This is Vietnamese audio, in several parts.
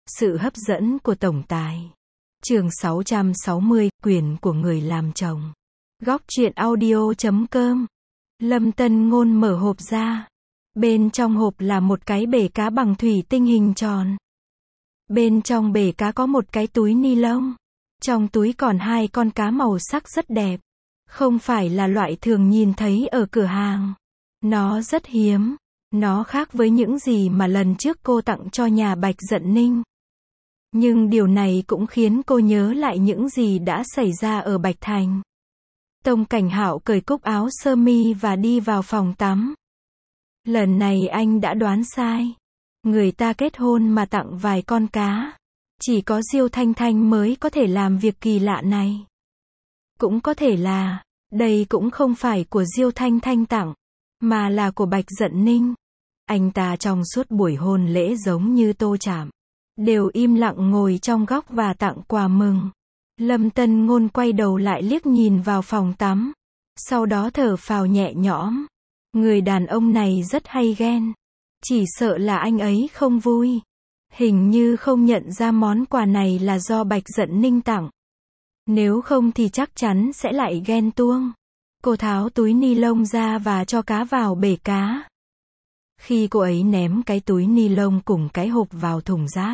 Sự hấp dẫn của tổng tài. Chương 660, quyền của người làm chồng. Góc truyện audio.com. Lâm Tân Ngôn mở hộp ra. Bên trong hộp là một cái bể cá bằng thủy tinh hình tròn. Bên trong bể cá có một cái túi ni lông. Trong túi còn 2 con cá màu sắc rất đẹp. Không phải là loại thường nhìn thấy ở cửa hàng. Nó rất hiếm. Nó khác với những gì mà lần trước cô tặng cho nhà Bạch Dận Ninh. Nhưng điều này cũng khiến cô nhớ lại những gì đã xảy ra ở Bạch Thành. Tông Cảnh Hạo cởi cúc áo sơ mi và đi vào phòng tắm. Lần này anh đã đoán sai. Người ta kết hôn mà tặng vài con cá. Chỉ có Diêu Thanh Thanh mới có thể làm việc kỳ lạ này. Cũng có thể là, đây cũng không phải của Diêu Thanh Thanh tặng, mà là của Bạch Dận Ninh. Anh ta trong suốt buổi hôn lễ giống như Tô Trạm. Đều im lặng ngồi trong góc và tặng quà mừng. Lâm Tân Ngôn quay đầu lại liếc nhìn vào phòng tắm. Sau đó thở phào nhẹ nhõm. Người đàn ông này rất hay ghen. Chỉ sợ là anh ấy không vui. Hình như không nhận ra món quà này là do Bạch Dận Ninh tặng. Nếu không thì chắc chắn sẽ lại ghen tuông. Cô tháo túi ni lông ra và cho cá vào bể cá. Khi cô ấy ném cái túi ni lông cùng cái hộp vào thùng rác,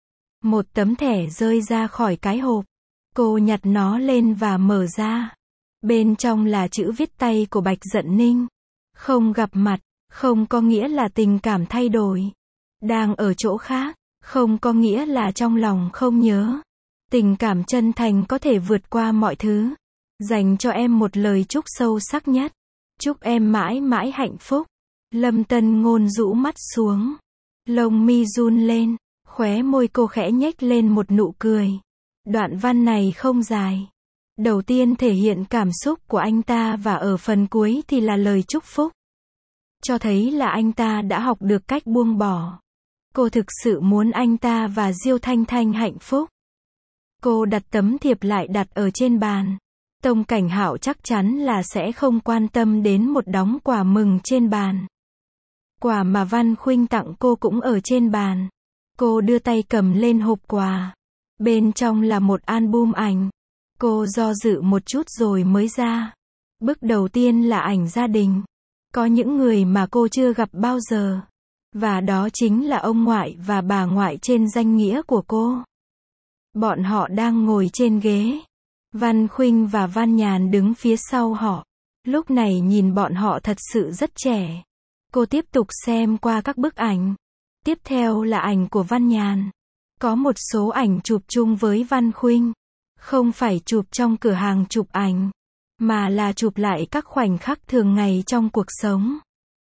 một tấm thẻ rơi ra khỏi cái hộp. Cô nhặt nó lên và mở ra. Bên trong là chữ viết tay của Bạch Dận Ninh. Không gặp mặt, không có nghĩa là tình cảm thay đổi. Đang ở chỗ khác, không có nghĩa là trong lòng không nhớ. Tình cảm chân thành có thể vượt qua mọi thứ. Dành cho em một lời chúc sâu sắc nhất. Chúc em mãi mãi hạnh phúc. Lâm Tân Ngôn rũ mắt xuống. Lông mi run lên. Khóe môi cô khẽ nhếch lên một nụ cười. Đoạn văn này không dài. Đầu tiên thể hiện cảm xúc của anh ta và ở phần cuối thì là lời chúc phúc. Cho thấy là anh ta đã học được cách buông bỏ. Cô thực sự muốn anh ta và Diêu Thanh Thanh hạnh phúc. Cô đặt tấm thiệp lại đặt ở trên bàn. Tông Cảnh Hạo chắc chắn là sẽ không quan tâm đến một đống quà mừng trên bàn. Quà mà Văn Khuynh tặng cô cũng ở trên bàn. Cô đưa tay cầm lên hộp quà. Bên trong là một album ảnh. Cô do dự một chút rồi mới ra. Bức đầu tiên là ảnh gia đình. Có những người mà cô chưa gặp bao giờ. Và đó chính là ông ngoại và bà ngoại trên danh nghĩa của cô. Bọn họ đang ngồi trên ghế. Văn Khuynh và Văn Nhàn đứng phía sau họ. Lúc này nhìn bọn họ thật sự rất trẻ. Cô tiếp tục xem qua các bức ảnh. Tiếp theo là ảnh của Văn Nhàn. Có một số ảnh chụp chung với Văn Khuynh. Không phải chụp trong cửa hàng chụp ảnh, mà là chụp lại các khoảnh khắc thường ngày trong cuộc sống.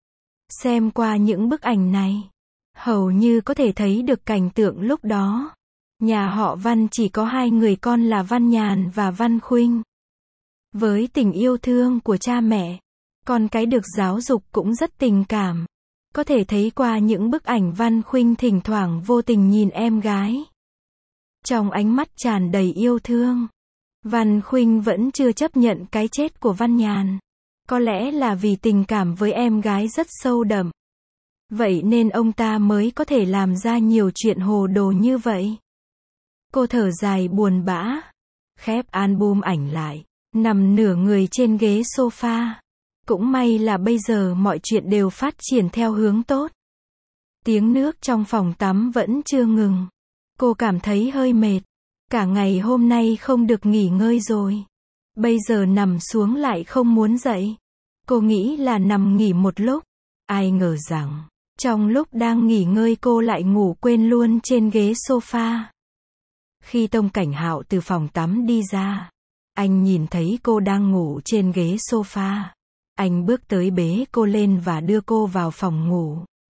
Xem qua những bức ảnh này, hầu như có thể thấy được cảnh tượng lúc đó. Nhà họ Văn chỉ có 2 người con là Văn Nhàn và Văn Khuynh. Với tình yêu thương của cha mẹ, con cái được giáo dục cũng rất tình cảm. Có thể thấy qua những bức ảnh Văn Khuynh thỉnh thoảng vô tình nhìn em gái. Trong ánh mắt tràn đầy yêu thương. Văn Khuynh vẫn chưa chấp nhận cái chết của Văn Nhàn. Có lẽ là vì tình cảm với em gái rất sâu đậm. Vậy nên ông ta mới có thể làm ra nhiều chuyện hồ đồ như vậy. Cô thở dài buồn bã. Khép album ảnh lại. Nằm nửa người trên ghế sofa. Cũng may là bây giờ mọi chuyện đều phát triển theo hướng tốt. Tiếng nước trong phòng tắm vẫn chưa ngừng. Cô cảm thấy hơi mệt. Cả ngày hôm nay không được nghỉ ngơi rồi. Bây giờ nằm xuống lại không muốn dậy. Cô nghĩ là nằm nghỉ một lúc. Ai ngờ rằng, trong lúc đang nghỉ ngơi cô lại ngủ quên luôn trên ghế sofa. Khi Tông Cảnh Hạo từ phòng tắm đi ra, anh nhìn thấy cô đang ngủ trên ghế sofa. Anh bước tới bế cô lên và đưa cô vào phòng ngủ.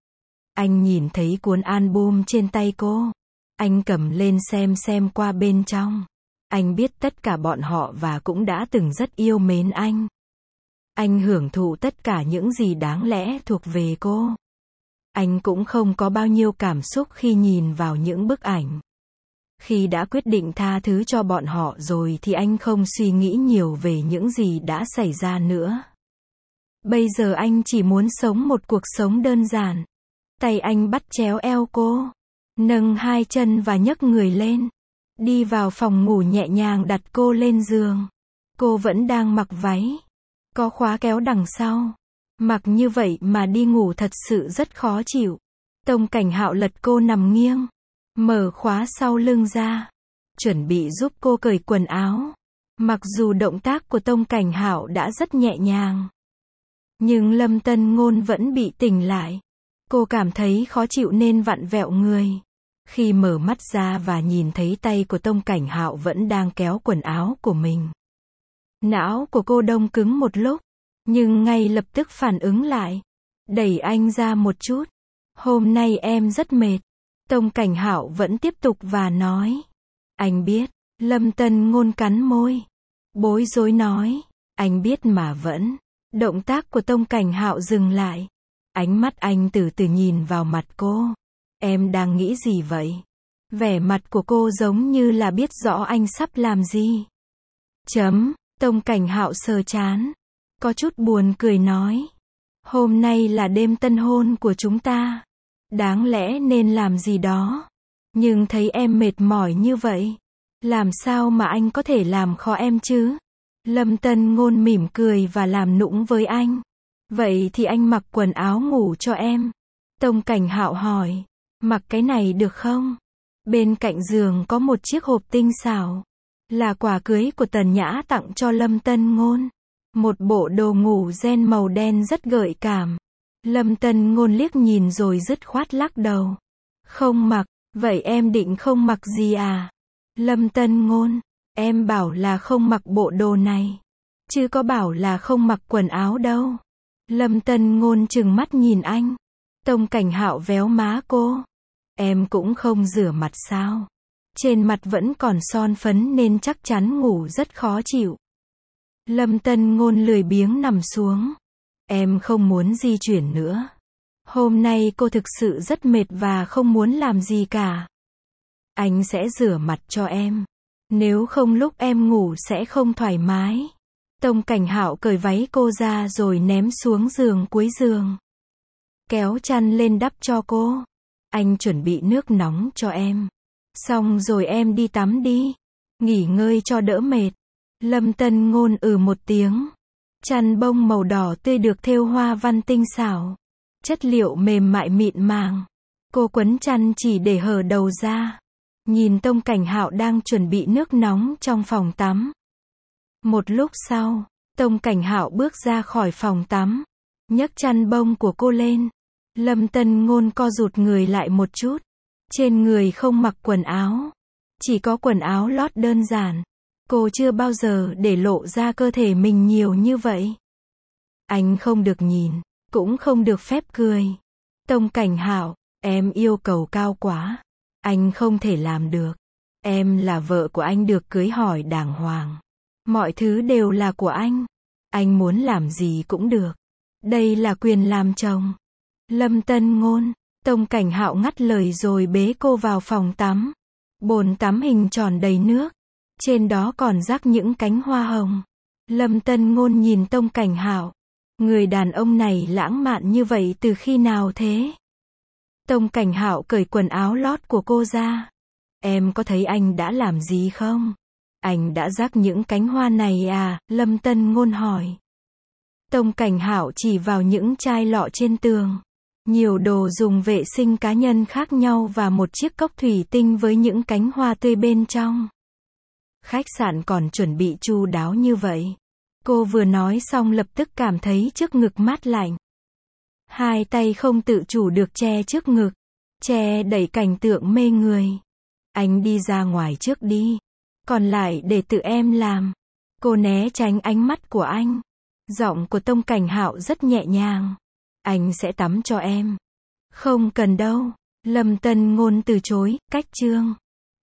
Anh nhìn thấy cuốn album trên tay cô. Anh cầm lên xem qua bên trong. Anh biết tất cả bọn họ và cũng đã từng rất yêu mến anh. Anh hưởng thụ tất cả những gì đáng lẽ thuộc về cô. Anh cũng không có bao nhiêu cảm xúc khi nhìn vào những bức ảnh. Khi đã quyết định tha thứ cho bọn họ rồi thì anh không suy nghĩ nhiều về những gì đã xảy ra nữa. Bây giờ anh chỉ muốn sống một cuộc sống đơn giản. Tay anh bắt chéo eo cô. Nâng hai chân và nhấc người lên. Đi vào phòng ngủ nhẹ nhàng đặt cô lên giường. Cô vẫn đang mặc váy. Có khóa kéo đằng sau. Mặc như vậy mà đi ngủ thật sự rất khó chịu. Tông Cảnh Hạo lật cô nằm nghiêng. Mở khóa sau lưng ra. Chuẩn bị giúp cô cởi quần áo. Mặc dù động tác của Tông Cảnh Hạo đã rất nhẹ nhàng. Nhưng Lâm Tân Ngôn vẫn bị tỉnh lại. Cô cảm thấy khó chịu nên vặn vẹo người. Khi mở mắt ra và nhìn thấy tay của Tông Cảnh Hạo vẫn đang kéo quần áo của mình. Não của cô đông cứng một lúc. Nhưng ngay lập tức phản ứng lại. Đẩy anh ra một chút. Hôm nay em rất mệt. Tông Cảnh Hạo vẫn tiếp tục và nói. Anh biết. Lâm Tân Ngôn cắn môi. Bối rối nói. Anh biết mà vẫn. Động tác của Tông Cảnh Hạo dừng lại. Ánh mắt anh từ từ nhìn vào mặt cô. Em đang nghĩ gì vậy? Vẻ mặt của cô giống như là biết rõ anh sắp làm gì. Tông Cảnh Hạo sờ trán. Có chút buồn cười nói. Hôm nay là đêm tân hôn của chúng ta. Đáng lẽ nên làm gì đó. Nhưng thấy em mệt mỏi như vậy. Làm sao mà anh có thể làm khó em chứ? Lâm Tân Ngôn mỉm cười và làm nũng với anh. Vậy thì anh mặc quần áo ngủ cho em. Tông Cảnh Hạo hỏi. Mặc cái này được không? Bên cạnh giường có một chiếc hộp tinh xảo. Là quà cưới của Tần Nhã tặng cho Lâm Tân Ngôn. Một bộ đồ ngủ ren màu đen rất gợi cảm. Lâm Tân Ngôn liếc nhìn rồi dứt khoát lắc đầu. Không mặc, vậy em định không mặc gì à? Lâm Tân Ngôn, em bảo là không mặc bộ đồ này. Chứ có bảo là không mặc quần áo đâu. Lâm Tân Ngôn trừng mắt nhìn anh. Tông Cảnh Hạo véo má cô. Em cũng không rửa mặt sao? Trên mặt vẫn còn son phấn nên chắc chắn ngủ rất khó chịu. Lâm Tân Ngôn lười biếng nằm xuống. Em không muốn di chuyển nữa. Hôm nay cô thực sự rất mệt và không muốn làm gì cả. Anh sẽ rửa mặt cho em. Nếu không lúc em ngủ sẽ không thoải mái. Tông Cảnh Hạo cởi váy cô ra rồi ném xuống giường cuối giường. Kéo chăn lên đắp cho cô. Anh chuẩn bị nước nóng cho em. Xong rồi em đi tắm đi. Nghỉ ngơi cho đỡ mệt. Lâm Tân Ngôn một tiếng. Chăn bông màu đỏ tươi được thêu hoa văn tinh xảo. Chất liệu mềm mại mịn màng. Cô quấn chăn chỉ để hở đầu ra. Nhìn Tông Cảnh Hạo đang chuẩn bị nước nóng trong phòng tắm. Một lúc sau, Tông Cảnh Hạo bước ra khỏi phòng tắm. Nhấc chăn bông của cô lên. Lâm Tân Ngôn co rụt người lại một chút. Trên người không mặc quần áo. Chỉ có quần áo lót đơn giản. Cô chưa bao giờ để lộ ra cơ thể mình nhiều như vậy. Anh không được nhìn, cũng không được phép cười. Tông Cảnh Hạo, em yêu cầu cao quá. Anh không thể làm được. Em là vợ của anh được cưới hỏi đàng hoàng. Mọi thứ đều là của anh. Anh muốn làm gì cũng được. Đây là quyền làm chồng. Lâm Tân Ngôn, Tông Cảnh Hạo ngắt lời rồi bế cô vào phòng tắm. Bồn tắm hình tròn đầy nước. Trên đó còn rắc những cánh hoa hồng. Lâm Tân Ngôn nhìn Tông Cảnh Hạo. Người đàn ông này lãng mạn như vậy từ khi nào thế? Tông Cảnh Hạo cởi quần áo lót của cô ra. Em có thấy anh đã làm gì không? Anh đã rắc những cánh hoa này à? Lâm Tân Ngôn hỏi. Tông Cảnh Hạo chỉ vào những chai lọ trên tường. Nhiều đồ dùng vệ sinh cá nhân khác nhau và một chiếc cốc thủy tinh với những cánh hoa tươi bên trong. Khách sạn còn chuẩn bị chu đáo như vậy. Cô vừa nói xong lập tức cảm thấy trước ngực mát lạnh. Hai tay không tự chủ được che trước ngực. Che đẩy cảnh tượng mê người. Anh đi ra ngoài trước đi. Còn lại để tự em làm. Cô né tránh ánh mắt của anh. Giọng của Tông Cảnh Hạo rất nhẹ nhàng. Anh sẽ tắm cho em. Không cần đâu. Lâm Tân Ngôn từ chối, cách chương.